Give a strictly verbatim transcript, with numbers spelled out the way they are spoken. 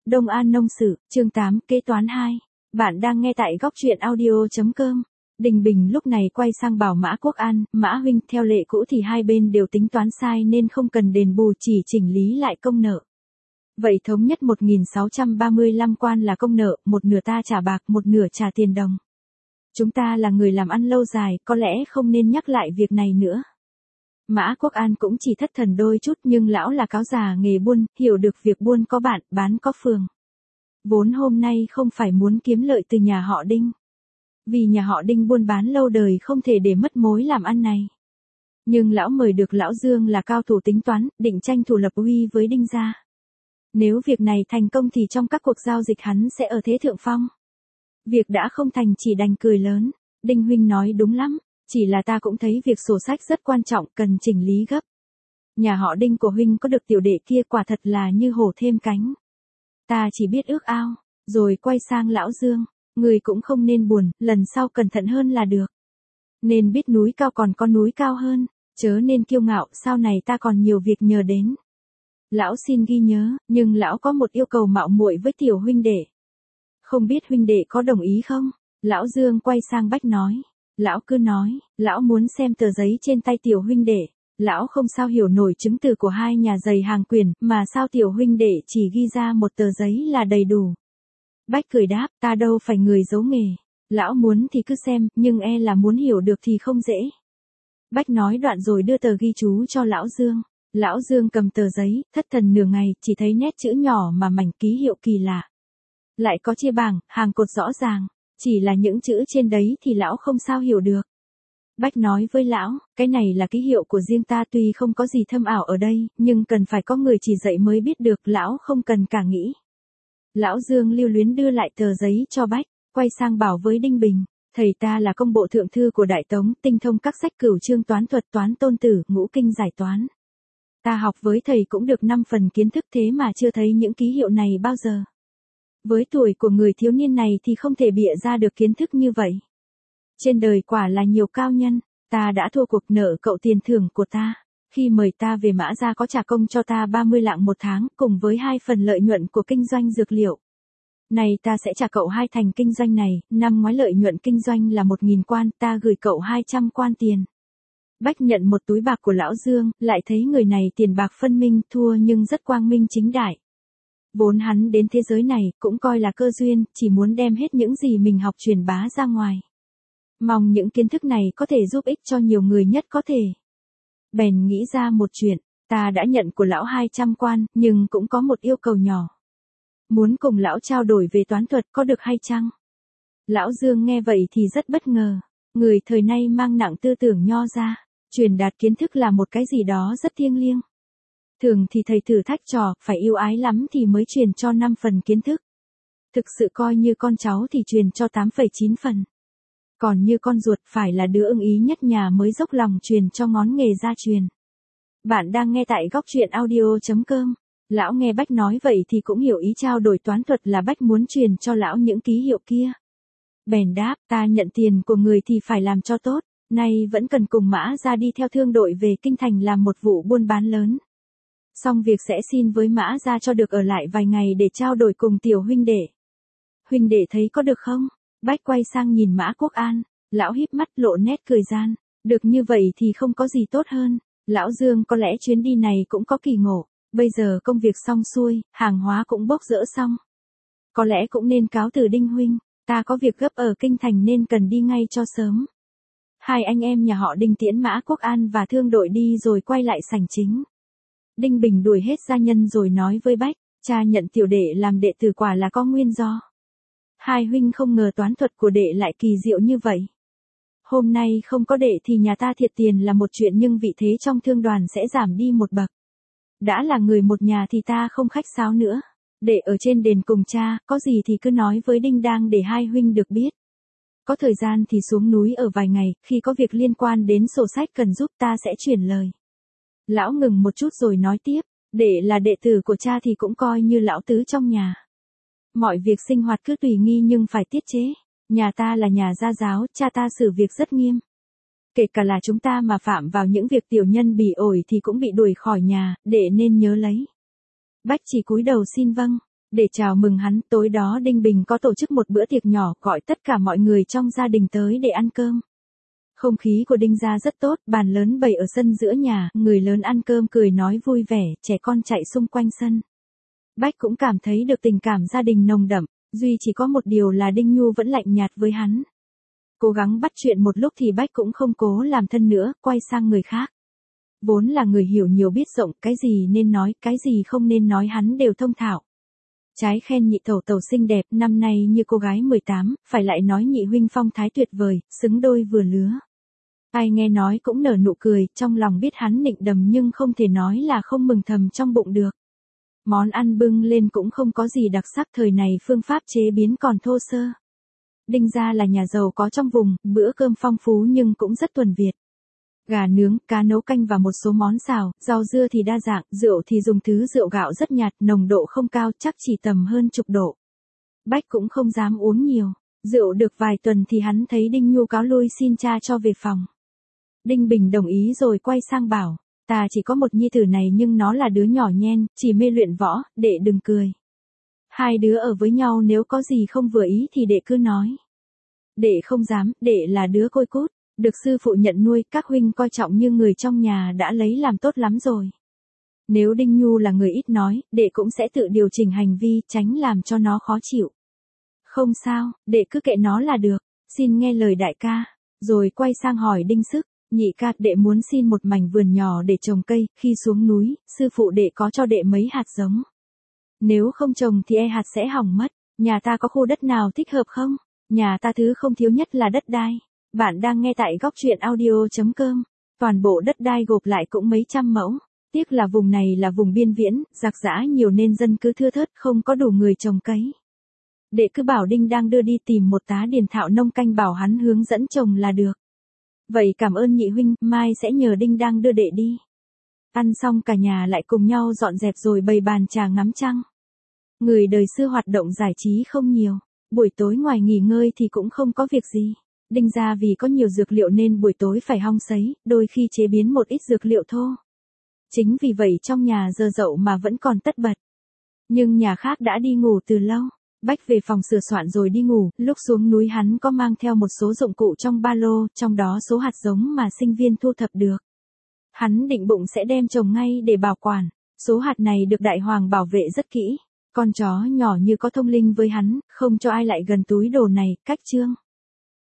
Đông An Nông Sự, chương tám, kế toán hai. Bạn đang nghe tại góc truyện audio.com. Đình Bình lúc này quay sang bảo Mã Quốc An, Mã huynh, theo lệ cũ thì hai bên đều tính toán sai nên không cần đền bù, chỉ chỉnh lý lại công nợ. Vậy thống nhất một nghìn sáu trăm ba mươi lăm quan là công nợ, một nửa ta trả bạc, một nửa trả tiền đồng. Chúng ta là người làm ăn lâu dài, có lẽ không nên nhắc lại việc này nữa. Mã Quốc An cũng chỉ thất thần đôi chút, nhưng lão là cáo già nghề buôn, hiểu được việc buôn có bạn, bán có phường. Vốn hôm nay không phải muốn kiếm lợi từ nhà họ Đinh. Vì nhà họ Đinh buôn bán lâu đời không thể để mất mối làm ăn này. Nhưng lão mời được lão Dương là cao thủ tính toán, định tranh thủ lập uy với Đinh gia. Nếu việc này thành công thì trong các cuộc giao dịch hắn sẽ ở thế thượng phong. Việc đã không thành chỉ đành cười lớn. Đinh huynh nói đúng lắm. Chỉ là ta cũng thấy việc sổ sách rất quan trọng, cần chỉnh lý gấp. Nhà họ Đinh của huynh có được tiểu đệ kia quả thật là như hổ thêm cánh. Ta chỉ biết ước ao, rồi quay sang lão Dương. Người cũng không nên buồn, lần sau cẩn thận hơn là được. Nên biết núi cao còn có núi cao hơn, chớ nên kiêu ngạo, sau này ta còn nhiều việc nhờ đến. Lão xin ghi nhớ, nhưng lão có một yêu cầu mạo muội với tiểu huynh đệ. Không biết huynh đệ có đồng ý không? Lão Dương quay sang Bách nói. Lão cứ nói, lão muốn xem tờ giấy trên tay tiểu huynh đệ. Lão không sao hiểu nổi chứng từ của hai nhà giày hàng quyền, mà sao tiểu huynh đệ chỉ ghi ra một tờ giấy là đầy đủ. Bách cười đáp, ta đâu phải người giấu nghề. Lão muốn thì cứ xem, nhưng e là muốn hiểu được thì không dễ. Bách nói đoạn rồi đưa tờ ghi chú cho lão Dương. Lão Dương cầm tờ giấy, thất thần nửa ngày, chỉ thấy nét chữ nhỏ mà mảnh ký hiệu kỳ lạ. Lại có chia bảng, hàng cột rõ ràng. Chỉ là những chữ trên đấy thì lão không sao hiểu được. Bách nói với lão, cái này là ký hiệu của riêng ta, tuy không có gì thâm ảo ở đây, nhưng cần phải có người chỉ dạy mới biết được, lão không cần cả nghĩ. Lão Dương lưu luyến đưa lại tờ giấy cho Bách, quay sang bảo với Đinh Bình, thầy ta là công bộ thượng thư của Đại Tống, tinh thông các sách cửu chương toán thuật, toán tôn tử, ngũ kinh giải toán. Ta học với thầy cũng được năm phần kiến thức, thế mà chưa thấy những ký hiệu này bao giờ. Với tuổi của người thiếu niên này thì không thể bịa ra được kiến thức như vậy. Trên đời quả là nhiều cao nhân, ta đã thua cuộc, nợ cậu tiền thưởng của ta. Khi mời ta về Mã gia có trả công cho ta ba mươi lạng một tháng, cùng với hai phần lợi nhuận của kinh doanh dược liệu. Này ta sẽ trả cậu hai thành kinh doanh này, năm ngoái lợi nhuận kinh doanh là một nghìn quan, ta gửi cậu hai trăm quan tiền. Bách nhận một túi bạc của lão Dương, lại thấy người này tiền bạc phân minh, thua nhưng rất quang minh chính đại. Vốn hắn đến thế giới này cũng coi là cơ duyên, chỉ muốn đem hết những gì mình học truyền bá ra ngoài. Mong những kiến thức này có thể giúp ích cho nhiều người nhất có thể. Bèn nghĩ ra một chuyện, ta đã nhận của lão hai trăm quan, nhưng cũng có một yêu cầu nhỏ. Muốn cùng lão trao đổi về toán thuật có được hay chăng? Lão Dương nghe vậy thì rất bất ngờ. Người thời nay mang nặng tư tưởng nho ra, truyền đạt kiến thức là một cái gì đó rất thiêng liêng. Thường thì thầy thử thách trò, phải yêu ái lắm thì mới truyền cho năm phần kiến thức. Thực sự coi như con cháu thì truyền cho tám phẩy chín phần. Còn như con ruột phải là đứa ưng ý nhất nhà mới dốc lòng truyền cho ngón nghề gia truyền. Bạn đang nghe tại góc truyện audio.com. Lão nghe Bách nói vậy thì cũng hiểu ý trao đổi toán thuật là Bách muốn truyền cho lão những ký hiệu kia. Bèn đáp, ta nhận tiền của người thì phải làm cho tốt, nay vẫn cần cùng Mã ra đi theo thương đội về Kinh Thành làm một vụ buôn bán lớn. Xong việc sẽ xin với Mã ra cho được ở lại vài ngày để trao đổi cùng tiểu huynh đệ. Huynh đệ thấy có được không? Bách quay sang nhìn Mã Quốc An, lão híp mắt lộ nét cười gian, được như vậy thì không có gì tốt hơn. Lão Dương có lẽ chuyến đi này cũng có kỳ ngộ, bây giờ công việc xong xuôi, hàng hóa cũng bốc dỡ xong. Có lẽ cũng nên cáo từ Đinh huynh, ta có việc gấp ở Kinh Thành nên cần đi ngay cho sớm. Hai anh em nhà họ Đinh tiễn Mã Quốc An và thương đội đi rồi quay lại sảnh chính. Đinh Bình đuổi hết gia nhân rồi nói với Bách, cha nhận tiểu đệ làm đệ tử quả là có nguyên do. Hai huynh không ngờ toán thuật của đệ lại kỳ diệu như vậy. Hôm nay không có đệ thì nhà ta thiệt tiền là một chuyện, nhưng vị thế trong thương đoàn sẽ giảm đi một bậc. Đã là người một nhà thì ta không khách sáo nữa. Đệ ở trên đền cùng cha, có gì thì cứ nói với Đinh Đang để hai huynh được biết. Có thời gian thì xuống núi ở vài ngày, khi có việc liên quan đến sổ sách cần giúp ta sẽ chuyển lời. Lão ngừng một chút rồi nói tiếp, đệ là đệ tử của cha thì cũng coi như lão tứ trong nhà. Mọi việc sinh hoạt cứ tùy nghi nhưng phải tiết chế. Nhà ta là nhà gia giáo, cha ta xử việc rất nghiêm. Kể cả là chúng ta mà phạm vào những việc tiểu nhân bỉ ổi thì cũng bị đuổi khỏi nhà, đệ nên nhớ lấy. Bách chỉ cúi đầu xin vâng. Để chào mừng hắn, tối đó Đinh Bình có tổ chức một bữa tiệc nhỏ, gọi tất cả mọi người trong gia đình tới để ăn cơm. Không khí của Đinh gia rất tốt, bàn lớn bày ở sân giữa nhà, người lớn ăn cơm cười nói vui vẻ, trẻ con chạy xung quanh sân. Bách cũng cảm thấy được tình cảm gia đình nồng đậm, duy chỉ có một điều là Đinh Nhu vẫn lạnh nhạt với hắn. Cố gắng bắt chuyện một lúc thì Bách cũng không cố làm thân nữa, quay sang người khác. Vốn là người hiểu nhiều biết rộng, cái gì nên nói, cái gì không nên nói hắn đều thông thạo. Trái khen nhị tẩu tẩu xinh đẹp, năm nay như cô gái mười tám, phải lại nói nhị huynh phong thái tuyệt vời, xứng đôi vừa lứa. Ai nghe nói cũng nở nụ cười, trong lòng biết hắn nịnh đầm nhưng không thể nói là không mừng thầm trong bụng được. Món ăn bưng lên cũng không có gì đặc sắc, thời này phương pháp chế biến còn thô sơ. Đinh gia là nhà giàu có trong vùng, bữa cơm phong phú nhưng cũng rất thuần Việt. Gà nướng, cá nấu canh và một số món xào, rau dưa thì đa dạng, rượu thì dùng thứ rượu gạo rất nhạt, nồng độ không cao, chắc chỉ tầm hơn chục độ. Bách cũng không dám uống nhiều, rượu được vài tuần thì hắn thấy Đinh Nhu cáo lui xin cha cho về phòng. Đinh Bình đồng ý rồi quay sang bảo, ta chỉ có một nhi tử này nhưng nó là đứa nhỏ nhen, chỉ mê luyện võ, đệ đừng cười. Hai đứa ở với nhau nếu có gì không vừa ý thì đệ cứ nói. Đệ không dám, đệ là đứa côi cút, được sư phụ nhận nuôi, các huynh coi trọng như người trong nhà đã lấy làm tốt lắm rồi. Nếu Đinh Nhu là người ít nói, đệ cũng sẽ tự điều chỉnh hành vi, tránh làm cho nó khó chịu. Không sao, đệ cứ kệ nó là được, xin nghe lời đại ca. Rồi quay sang hỏi Đinh Sức, nhị ca, đệ muốn xin một mảnh vườn nhỏ để trồng cây, khi xuống núi, sư phụ đệ có cho đệ mấy hạt giống. Nếu không trồng thì e hạt sẽ hỏng mất, nhà ta có khu đất nào thích hợp không? Nhà ta thứ không thiếu nhất là đất đai. Bạn đang nghe tại góc truyện audio chấm com, toàn bộ đất đai gộp lại cũng mấy trăm mẫu. Tiếc là vùng này là vùng biên viễn, rạc rã nhiều nên dân cứ thưa thớt, không có đủ người trồng cấy. Đệ cứ bảo Đinh đang đưa đi tìm một tá điền thạo nông canh bảo hắn hướng dẫn trồng là được. Vậy cảm ơn nhị huynh, mai sẽ nhờ Đinh đang đưa đệ đi. Ăn xong cả nhà lại cùng nhau dọn dẹp rồi bày bàn trà ngắm trăng. Người đời xưa hoạt động giải trí không nhiều, buổi tối ngoài nghỉ ngơi thì cũng không có việc gì. Đinh gia vì có nhiều dược liệu nên buổi tối phải hong sấy, đôi khi chế biến một ít dược liệu thô. Chính vì vậy trong nhà giờ dậu mà vẫn còn tất bật. Nhưng nhà khác đã đi ngủ từ lâu. Bách về phòng sửa soạn rồi đi ngủ, lúc xuống núi hắn có mang theo một số dụng cụ trong ba lô, trong đó số hạt giống mà sinh viên thu thập được. Hắn định bụng sẽ đem trồng ngay để bảo quản, số hạt này được đại hoàng bảo vệ rất kỹ. Con chó nhỏ như có thông linh với hắn, không cho ai lại gần túi đồ này, cách chương.